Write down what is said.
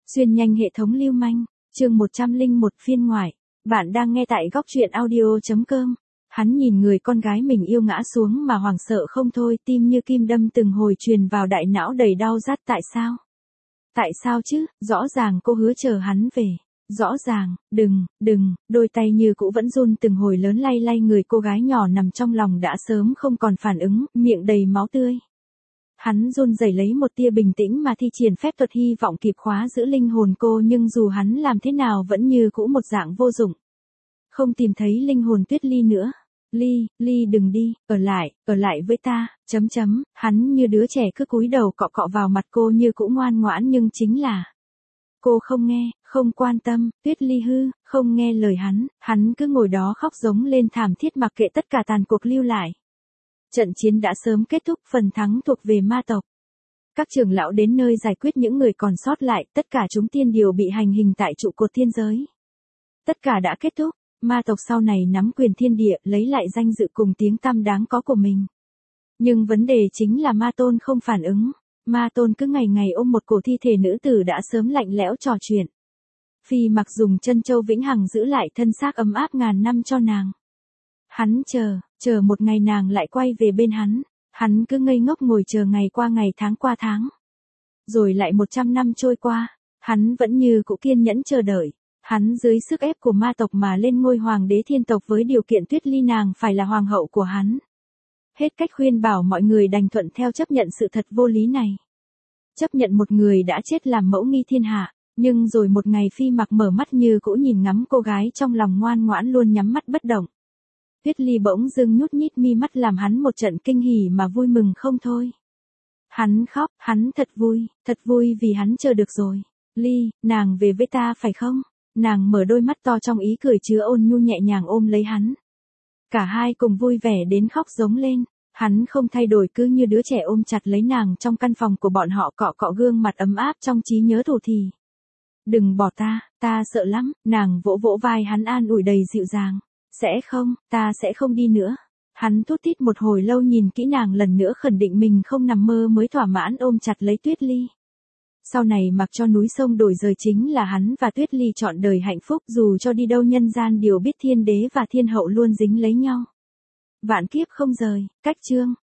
Xuyên nhanh hệ thống lưu manh, chương 101 phiên ngoại. Bạn đang nghe tại góc truyện audio.com. Hắn nhìn người con gái mình yêu ngã xuống mà hoảng sợ không thôi, tim như kim đâm từng hồi truyền vào đại não đầy đau rát. Tại sao? Tại sao chứ, rõ ràng cô hứa chờ hắn về. Rõ ràng, đừng, đôi tay như cũ vẫn run từng hồi lớn lay lay người cô gái nhỏ nằm trong lòng đã sớm không còn phản ứng, miệng đầy máu tươi. Hắn run rẩy lấy một tia bình tĩnh mà thi triển phép thuật hy vọng kịp khóa giữ linh hồn cô, nhưng dù hắn làm thế nào vẫn như cũ một dạng vô dụng. Không tìm thấy linh hồn Tuyết Ly nữa. Ly đừng đi, ở lại với ta, hắn như đứa trẻ cứ cúi đầu cọ cọ vào mặt cô như cũ ngoan ngoãn, nhưng chính là cô không nghe, không quan tâm. Tuyết Ly không nghe lời hắn cứ ngồi đó khóc giống lên thảm thiết mặc kệ tất cả tàn cuộc lưu lại. Trận chiến đã sớm kết thúc, phần thắng thuộc về ma tộc. Các trưởng lão đến nơi giải quyết những người còn sót lại, tất cả chúng tiên điều bị hành hình tại trụ cột thiên giới. Tất cả đã kết thúc, ma tộc sau này nắm quyền thiên địa, lấy lại danh dự cùng tiếng tăm đáng có của mình. Nhưng vấn đề chính là Ma Tôn không phản ứng. Ma Tôn cứ ngày ngày ôm một cổ thi thể nữ tử đã sớm lạnh lẽo trò chuyện. Phi Mặc dùng chân châu vĩnh hằng giữ lại thân xác ấm áp ngàn năm cho nàng. Hắn chờ một ngày nàng lại quay về bên hắn cứ ngây ngốc ngồi chờ ngày qua ngày, tháng qua tháng. Rồi lại 100 năm trôi qua, hắn vẫn như cũ kiên nhẫn chờ đợi. Hắn dưới sức ép của ma tộc mà lên ngôi hoàng đế thiên tộc với điều kiện Tuyết Ly nàng phải là hoàng hậu của hắn. Hết cách khuyên bảo mọi người đành thuận theo, chấp nhận sự thật vô lý này. Chấp nhận một người đã chết làm mẫu nghi thiên hạ, nhưng rồi một ngày Phi Mặc mở mắt như cũ nhìn ngắm cô gái trong lòng ngoan ngoãn luôn nhắm mắt bất động. Tuyết Ly bỗng dưng nhút nhít mi mắt làm hắn một trận kinh hỉ mà vui mừng không thôi. Hắn khóc, hắn thật vui vì hắn chờ được rồi. Ly, nàng về với ta phải không? Nàng mở đôi mắt to trong ý cười chứa ôn nhu nhẹ nhàng ôm lấy hắn. Cả hai cùng vui vẻ đến khóc giống lên. Hắn không thay đổi, cứ như đứa trẻ ôm chặt lấy nàng trong căn phòng của bọn họ, cọ cọ gương mặt ấm áp trong trí nhớ thủ thì. Đừng bỏ ta sợ lắm. Nàng vỗ vỗ vai hắn an ủi đầy dịu dàng. Ta sẽ không đi nữa. Hắn thút thít một hồi lâu nhìn kỹ nàng lần nữa, khẩn định mình không nằm mơ mới thỏa mãn ôm chặt lấy Tuyết Ly. Sau này mặc cho núi sông đổi rời, chính là hắn và Tuyết Ly trọn đời hạnh phúc, dù cho đi đâu nhân gian đều biết thiên đế và thiên hậu luôn dính lấy nhau. Vạn kiếp không rời, cách chương.